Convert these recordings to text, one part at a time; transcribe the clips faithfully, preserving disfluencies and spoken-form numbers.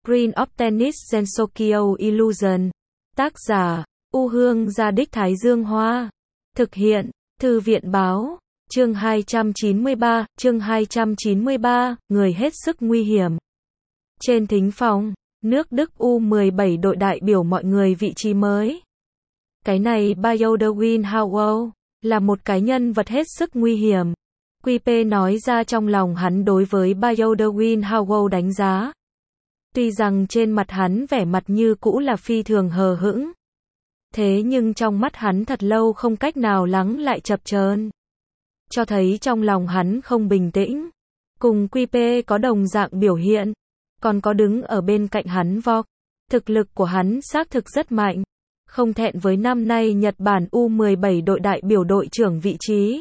Screen of Tennis Gensokyo Illusion. Tác giả, U Hương Gia Đích Thái Dương Hoa. Thực hiện, Thư viện Báo. Chương hai trăm chín mươi ba, chương hai trăm chín mươi ba, người hết sức nguy hiểm. Trên thính phòng, nước Đức U mười bảy đội đại biểu mọi người vị trí mới. Cái này Bayo-Derwin Howell, là một cái nhân vật hết sức nguy hiểm. quy pê nói ra trong lòng hắn đối với Bayo-Derwin Howell đánh giá. Tuy rằng trên mặt hắn vẻ mặt như cũ là phi thường hờ hững. Thế nhưng trong mắt hắn thật lâu không cách nào lắng lại chập chờn. Cho thấy trong lòng hắn không bình tĩnh. Cùng quy pê có đồng dạng biểu hiện. Còn có đứng ở bên cạnh hắn Vok. Thực lực của hắn xác thực rất mạnh. Không thẹn với năm nay Nhật Bản U mười bảy đội đại biểu đội trưởng vị trí.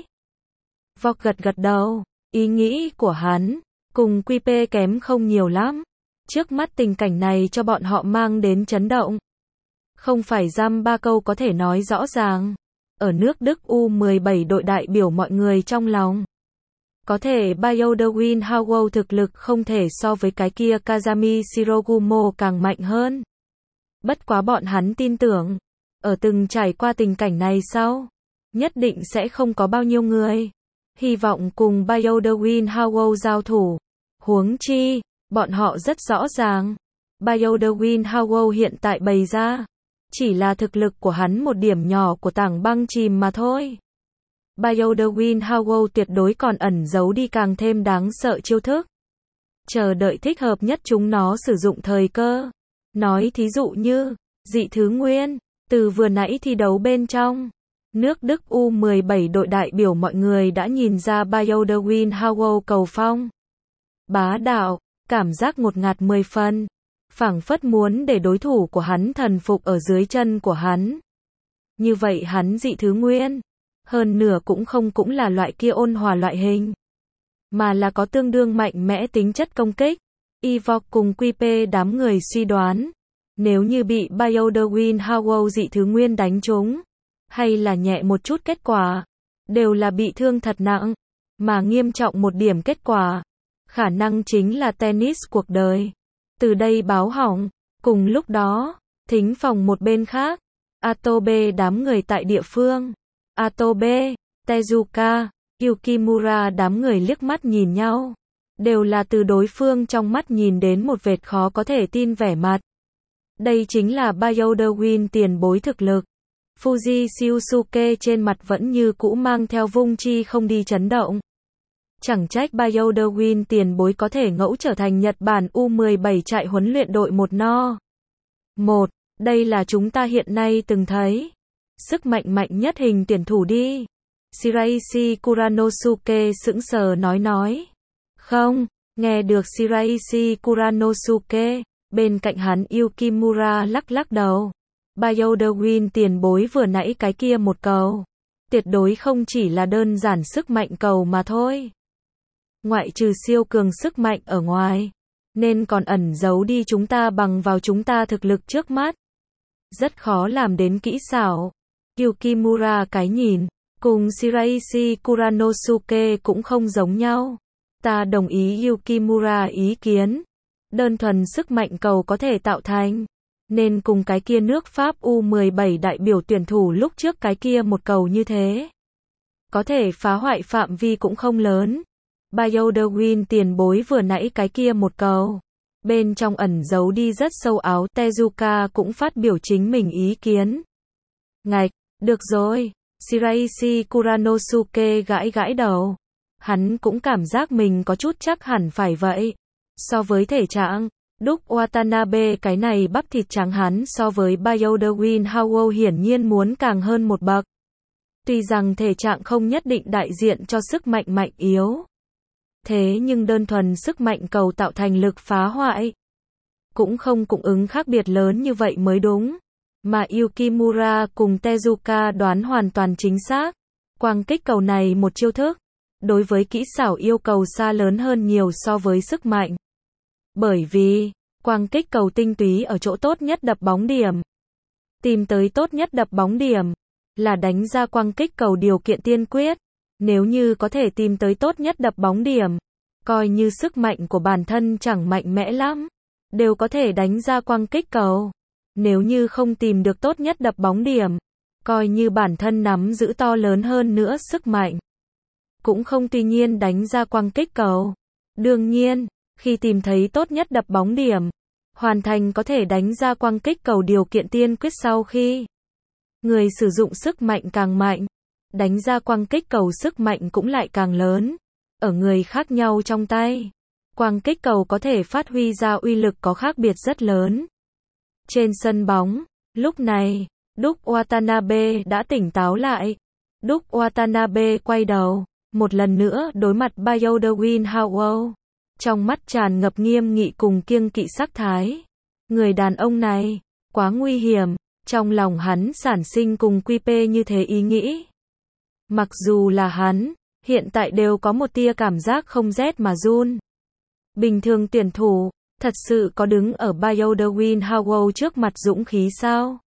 Vok gật gật đầu. Ý nghĩ của hắn cùng quy pê kém không nhiều lắm. Trước mắt tình cảnh này cho bọn họ mang đến chấn động. Không phải dăm ba câu có thể nói rõ ràng. Ở nước Đức U mười bảy đội đại biểu mọi người trong lòng. Có thể Bayo-Derwin Howell thực lực không thể so với cái kia Kazami Shirogumo càng mạnh hơn. Bất quá bọn hắn tin tưởng, ở từng trải qua tình cảnh này sau, nhất định sẽ không có bao nhiêu người hy vọng cùng Bayo-Derwin Howell giao thủ. Huống chi, bọn họ rất rõ ràng, Bayo-Derwin Howell hiện tại bày ra, chỉ là thực lực của hắn một điểm nhỏ của tảng băng chìm mà thôi. Bayo-Derwin Howell tuyệt đối còn ẩn giấu đi càng thêm đáng sợ chiêu thức. Chờ đợi thích hợp nhất chúng nó sử dụng thời cơ. Nói thí dụ như, dị thứ nguyên, từ vừa nãy thi đấu bên trong. Nước Đức U mười bảy đội đại biểu mọi người đã nhìn ra Bayo-Derwin Howell cầu phong. Bá đạo, cảm giác ngột ngạt mười phần. Phảng phất muốn để đối thủ của hắn thần phục ở dưới chân của hắn. Như vậy hắn dị thứ nguyên. Hơn nửa cũng không cũng là loại kia ôn hòa loại hình. Mà là có tương đương mạnh mẽ tính chất công kích. Ivok cùng quy pê đám người suy đoán. Nếu như bị Bayo-Derwin Howell dị thứ nguyên đánh trúng. Hay là nhẹ một chút kết quả. Đều là bị thương thật nặng. Mà nghiêm trọng một điểm kết quả. Khả năng chính là tennis cuộc đời. Từ đây báo hỏng. Cùng lúc đó, thính phòng một bên khác. Atobe đám người tại địa phương. Atobe, Tezuka, Yukimura đám người liếc mắt nhìn nhau. Đều là từ đối phương trong mắt nhìn đến một vệt khó có thể tin vẻ mặt. Đây chính là Bayo-Derwin tiền bối thực lực. Fuji Shiosuke trên mặt vẫn như cũ mang theo vung chi không đi chấn động. Chẳng trách Bayo-Derwin tiền bối có thể ngẫu trở thành Nhật Bản U mười bảy trại huấn luyện đội một no. Một, đây là chúng ta hiện nay từng thấy. Sức mạnh mạnh nhất hình tuyển thủ đi. Shiraishi Kuranosuke sững sờ nói nói. Không, nghe được Shiraishi Kuranosuke, bên cạnh hắn Yukimura lắc lắc đầu. Bayo-Derwin tiền bối vừa nãy cái kia một cầu. Tuyệt đối không chỉ là đơn giản sức mạnh cầu mà thôi. Ngoại trừ siêu cường sức mạnh ở ngoài. Nên còn ẩn giấu đi chúng ta bằng vào chúng ta thực lực trước mắt. Rất khó làm đến kỹ xảo. Yukimura cái nhìn, cùng Shiraishi Kuranosuke cũng không giống nhau. Ta đồng ý Yukimura ý kiến. Đơn thuần sức mạnh cầu có thể tạo thành. Nên cùng cái kia nước Pháp U mười bảy đại biểu tuyển thủ lúc trước cái kia một cầu như thế. Có thể phá hoại phạm vi cũng không lớn. Bayo-Derwin tiền bối vừa nãy cái kia một cầu. Bên trong ẩn giấu đi rất sâu áo. Tezuka cũng phát biểu chính mình ý kiến. Ngạch, được rồi. Shiraishi Kuranosuke gãi gãi đầu. Hắn cũng cảm giác mình có chút chắc hẳn phải vậy. So với thể trạng, Đúc Watanabe cái này bắp thịt trắng hắn so với Bayo-Derwin Howell hiển nhiên muốn càng hơn một bậc. Tuy rằng thể trạng không nhất định đại diện cho sức mạnh mạnh yếu. Thế nhưng đơn thuần sức mạnh cầu tạo thành lực phá hoại. Cũng không cung ứng khác biệt lớn như vậy mới đúng. Mà Yukimura cùng Tezuka đoán hoàn toàn chính xác. Quang kích cầu này một chiêu thức. Đối với kỹ xảo yêu cầu xa lớn hơn nhiều so với sức mạnh. Bởi vì, quang kích cầu tinh túy ở chỗ tốt nhất đập bóng điểm. Tìm tới tốt nhất đập bóng điểm. Là đánh ra quang kích cầu điều kiện tiên quyết. Nếu như có thể tìm tới tốt nhất đập bóng điểm. Coi như sức mạnh của bản thân chẳng mạnh mẽ lắm. đều có thể đánh ra quang kích cầu. Nếu như không tìm được tốt nhất đập bóng điểm, coi như bản thân nắm giữ to lớn hơn nữa sức mạnh, cũng không tuy nhiên đánh ra quang kích cầu. Đương nhiên, khi tìm thấy tốt nhất đập bóng điểm, hoàn thành có thể đánh ra quang kích cầu điều kiện tiên quyết sau khi người sử dụng sức mạnh càng mạnh, đánh ra quang kích cầu sức mạnh cũng lại càng lớn. Ở người khác nhau trong tay, quang kích cầu có thể phát huy ra uy lực có khác biệt rất lớn. Trên sân bóng, lúc này, Duke Watanabe đã tỉnh táo lại. Duke Watanabe quay đầu, một lần nữa đối mặt Bayodwin Howell, trong mắt tràn ngập nghiêm nghị cùng kiêng kỵ sắc thái. Người đàn ông này, quá nguy hiểm, trong lòng hắn sản sinh cùng quy pê như thế ý nghĩ. Mặc dù là hắn, hiện tại đều có một tia cảm giác không rét mà run. Bình thường tuyển thủ, thật sự có đứng ở Bayodwin Howell trước mặt dũng khí sao?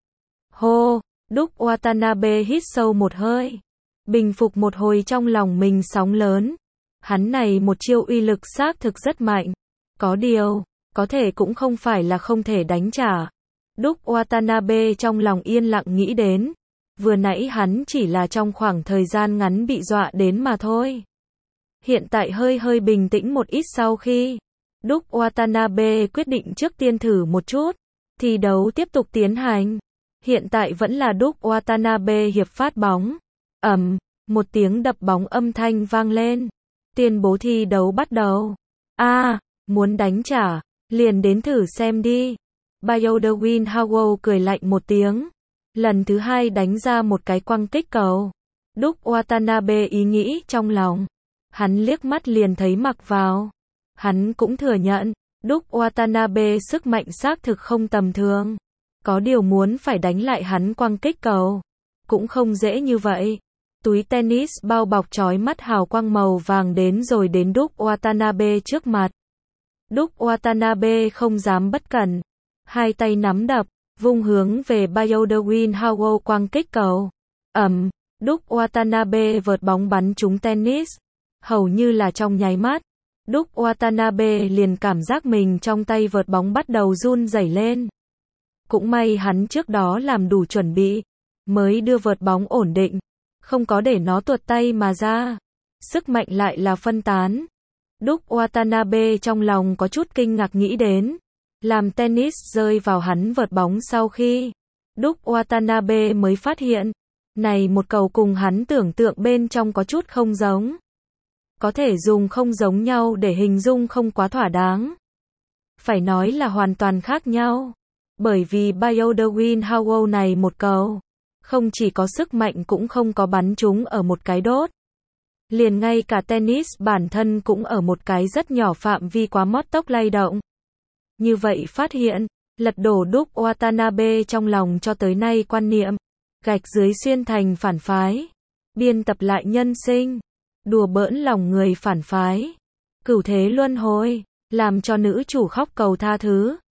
Hô, Duke Watanabe hít sâu một hơi, bình phục một hồi trong lòng mình sóng lớn. Hắn này một chiêu uy lực xác thực rất mạnh. Có điều, có thể cũng không phải là không thể đánh trả. Duke Watanabe trong lòng yên lặng nghĩ đến. Vừa nãy hắn chỉ là trong khoảng thời gian ngắn bị dọa đến mà thôi. Hiện tại hơi hơi bình tĩnh một ít sau khi Duke Watanabe quyết định trước tiên thử một chút, thi đấu tiếp tục tiến hành. Hiện tại vẫn là Duke Watanabe hiệp phát bóng. Ầm, một tiếng đập bóng âm thanh vang lên. Tuyên bố thi đấu bắt đầu. A, à, muốn đánh trả, liền đến thử xem đi. Bayodwin Howell cười lạnh một tiếng. Lần thứ hai đánh ra một cái quang kích cầu. Duke Watanabe ý nghĩ trong lòng. Hắn liếc mắt liền thấy mặc vào. Hắn cũng thừa nhận, Duke Watanabe sức mạnh xác thực không tầm thường. Có điều muốn phải đánh lại hắn quang kích cầu, cũng không dễ như vậy. Túi tennis bao bọc chói mắt hào quang màu vàng đến rồi đến Duke Watanabe trước mặt. Duke Watanabe không dám bất cẩn. Hai tay nắm đập, vung hướng về Bayodwin Howell quang kích cầu. Ầm, Duke Watanabe vợt bóng bắn trúng tennis. Hầu như là trong nháy mắt, Duke Watanabe liền cảm giác mình trong tay vợt bóng bắt đầu run rẩy lên. Cũng may hắn trước đó làm đủ chuẩn bị, mới đưa vợt bóng ổn định, không có để nó tuột tay mà ra. Sức mạnh lại là phân tán. Duke Watanabe trong lòng có chút kinh ngạc nghĩ đến, làm tennis rơi vào hắn vợt bóng sau khi Duke Watanabe mới phát hiện, này một cầu cùng hắn tưởng tượng bên trong có chút không giống. Có thể dùng không giống nhau để hình dung không quá thỏa đáng. Phải nói là hoàn toàn khác nhau. Bởi vì Bayodwin Howell này một cầu, không chỉ có sức mạnh cũng không có bắn trúng ở một cái đốt. Liền ngay cả tennis bản thân cũng ở một cái rất nhỏ phạm vi quá mót tốc lay động. Như vậy phát hiện, lật đổ Duke Watanabe trong lòng cho tới nay quan niệm, gạch dưới xuyên thành phản phái, biên tập lại nhân sinh, đùa bỡn lòng người phản phái, cửu thế luân hồi, làm cho nữ chủ khóc cầu tha thứ.